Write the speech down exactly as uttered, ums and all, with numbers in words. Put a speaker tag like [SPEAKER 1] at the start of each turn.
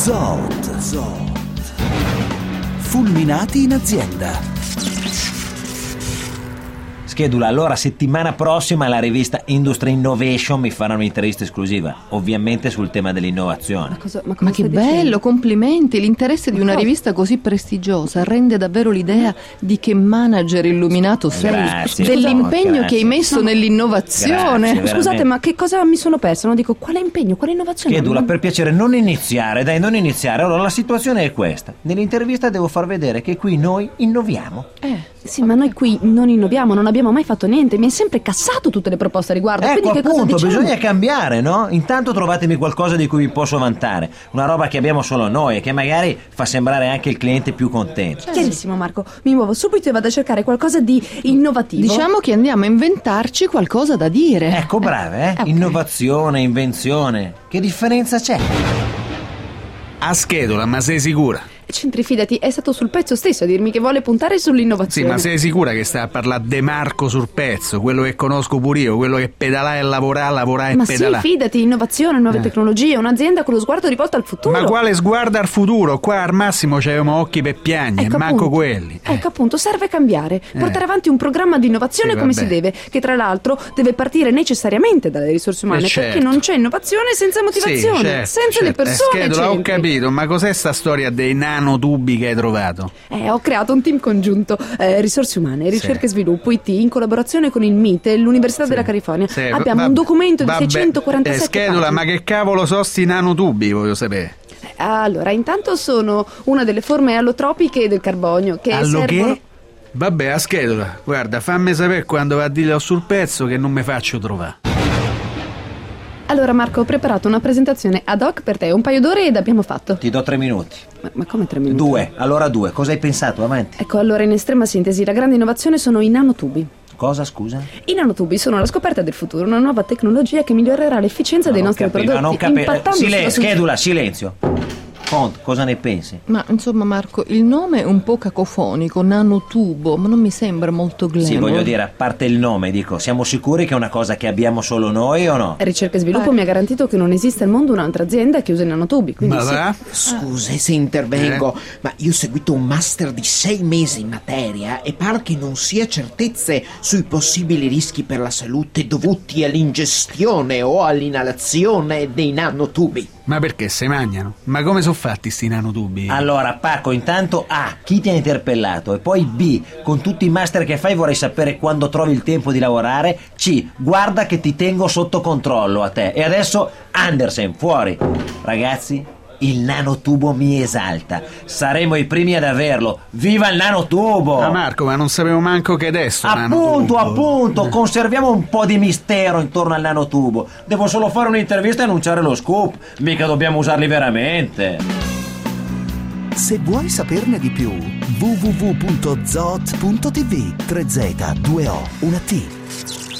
[SPEAKER 1] Zoot. Zoot. Fulminati in azienda.
[SPEAKER 2] Schedula, allora settimana prossima la rivista Industry Innovation mi farà un'intervista esclusiva, ovviamente sul tema dell'innovazione.
[SPEAKER 3] Ma, cosa, ma,
[SPEAKER 4] ma che bello,
[SPEAKER 3] dicendo?
[SPEAKER 4] complimenti. L'interesse di una
[SPEAKER 3] cosa?
[SPEAKER 4] rivista così prestigiosa rende davvero l'idea di che manager illuminato sei,
[SPEAKER 2] Grazie,
[SPEAKER 4] dell'impegno
[SPEAKER 2] grazie.
[SPEAKER 4] che hai messo
[SPEAKER 3] No,
[SPEAKER 4] nell'innovazione.
[SPEAKER 2] grazie,
[SPEAKER 3] Scusate, ma che cosa mi sono persa? Non dico quale impegno, quale innovazione?
[SPEAKER 2] Schedula, per piacere non iniziare, dai, non iniziare. Allora la situazione è questa: nell'intervista devo far vedere che qui noi innoviamo.
[SPEAKER 3] Eh, sì, ma noi qui non innoviamo, non abbiamo mai fatto niente. Mi hai sempre cassato tutte le proposte a riguardo.
[SPEAKER 2] Ecco,
[SPEAKER 3] Quindi che cosa
[SPEAKER 2] appunto,
[SPEAKER 3] diciamo?
[SPEAKER 2] bisogna cambiare, no? Intanto trovatemi qualcosa di cui vi posso vantare, una roba che abbiamo solo noi e che magari fa sembrare anche il cliente più contento.
[SPEAKER 3] Chiarissimo, Marco. Mi muovo subito e vado a cercare qualcosa di innovativo.
[SPEAKER 4] Diciamo che andiamo a inventarci qualcosa da dire.
[SPEAKER 2] Ecco, brave, eh?
[SPEAKER 3] Ok.
[SPEAKER 2] Innovazione, invenzione. Che differenza c'è?
[SPEAKER 5] A schedula, ma sei sicura?
[SPEAKER 3] Centri, fidati, è stato sul pezzo stesso a dirmi che vuole puntare
[SPEAKER 5] Sì,
[SPEAKER 3] sull'innovazione.
[SPEAKER 5] ma sei sicura che stai a parlare De Marco sul pezzo, quello che conosco pure io, quello che pedalà e lavorà, lavorà e
[SPEAKER 3] Ma
[SPEAKER 5] pedalà?
[SPEAKER 3] sì, fidati, innovazione, nuove
[SPEAKER 5] Eh.
[SPEAKER 3] tecnologie, un'azienda con lo sguardo rivolto al futuro.
[SPEAKER 5] Ma quale sguardo al futuro? Qua al massimo c'avevamo occhi per piagne,
[SPEAKER 3] Ecco,
[SPEAKER 5] manco
[SPEAKER 3] appunto.
[SPEAKER 5] quelli. Eh.
[SPEAKER 3] Ecco appunto, serve cambiare, portare avanti un programma di innovazione
[SPEAKER 5] Sì,
[SPEAKER 3] come
[SPEAKER 5] vabbè.
[SPEAKER 3] si deve, che tra l'altro deve partire necessariamente dalle risorse umane,
[SPEAKER 5] Eh, certo.
[SPEAKER 3] perché non c'è innovazione senza motivazione,
[SPEAKER 5] Sì, certo,
[SPEAKER 3] senza
[SPEAKER 5] certo.
[SPEAKER 3] le persone.
[SPEAKER 5] Eh, schedula, ho
[SPEAKER 3] Centri.
[SPEAKER 5] capito, ma cos'è sta storia dei nanotubi che hai trovato?
[SPEAKER 3] Eh, ho creato un team congiunto, eh, risorse umane, ricerca
[SPEAKER 5] Sì.
[SPEAKER 3] e sviluppo, I T, in collaborazione con il M I T e l'Università della California.
[SPEAKER 5] Sì,
[SPEAKER 3] Abbiamo
[SPEAKER 5] va-
[SPEAKER 3] un documento di
[SPEAKER 5] vabbè.
[SPEAKER 3] seicentoquarantasette
[SPEAKER 5] Eh, schedula,
[SPEAKER 3] pagine.
[SPEAKER 5] ma che cavolo so sti nanotubi, voglio sapere.
[SPEAKER 3] Allora, intanto sono una delle forme allotropiche del carbonio che
[SPEAKER 5] Allo
[SPEAKER 3] servono...
[SPEAKER 5] che? Vabbè, a schedula, guarda, fammi sapere quando va a dire sul pezzo che non mi faccio trovare.
[SPEAKER 3] Allora Marco, ho preparato una presentazione ad hoc per te, un paio d'ore ed abbiamo fatto.
[SPEAKER 2] Ti do tre minuti.
[SPEAKER 3] Ma, ma come tre minuti?
[SPEAKER 2] Due, allora due. Cosa hai pensato? Avanti.
[SPEAKER 3] Ecco, allora in estrema sintesi, la grande innovazione sono i nanotubi.
[SPEAKER 2] Cosa, scusa?
[SPEAKER 3] I nanotubi sono la scoperta del futuro, una nuova tecnologia che migliorerà l'efficienza dei
[SPEAKER 2] Non
[SPEAKER 3] nostri
[SPEAKER 2] capi-
[SPEAKER 3] prodotti,
[SPEAKER 2] non capi-
[SPEAKER 3] impattando
[SPEAKER 2] Silen-
[SPEAKER 3] sulla-
[SPEAKER 2] schedula, silenzio. Font, cosa ne pensi?
[SPEAKER 4] Ma insomma, Marco, il nome è un po' cacofonico, nanotubo, ma non mi sembra molto glamour.
[SPEAKER 2] Sì, voglio dire, a parte il nome, dico, siamo sicuri che è una cosa che abbiamo solo noi o no?
[SPEAKER 3] Ricerca e sviluppo
[SPEAKER 4] Eh.
[SPEAKER 3] mi ha garantito che non esiste al mondo un'altra azienda che usa i nanotubi, quindi
[SPEAKER 5] Ma
[SPEAKER 3] sì.
[SPEAKER 5] va?
[SPEAKER 6] Scusa se intervengo, ma io ho seguito un master di sei mesi in materia e pare che non sia certezze sui possibili rischi per la salute dovuti all'ingestione o all'inalazione dei nanotubi.
[SPEAKER 5] Ma perché se mangiano? Ma come sono fatti sti nanotubi?
[SPEAKER 2] Allora, Paco, intanto A, chi ti ha interpellato? E poi B, con tutti i master che fai vorrei sapere quando trovi il tempo di lavorare. C, guarda che ti tengo sotto controllo a te. E adesso Andersen, fuori. Ragazzi, il nanotubo mi esalta. Saremo i primi ad averlo. Viva il nanotubo!
[SPEAKER 5] Ah, Marco, ma non sapevo manco che adesso
[SPEAKER 2] Appunto,
[SPEAKER 5] nanotubo.
[SPEAKER 2] appunto, conserviamo un po' di mistero intorno al nanotubo. Devo solo fare un'intervista e annunciare lo scoop. Mica dobbiamo usarli veramente.
[SPEAKER 1] Se vuoi saperne di più, w w w punto zoot punto t v. tre Z, due O, una T.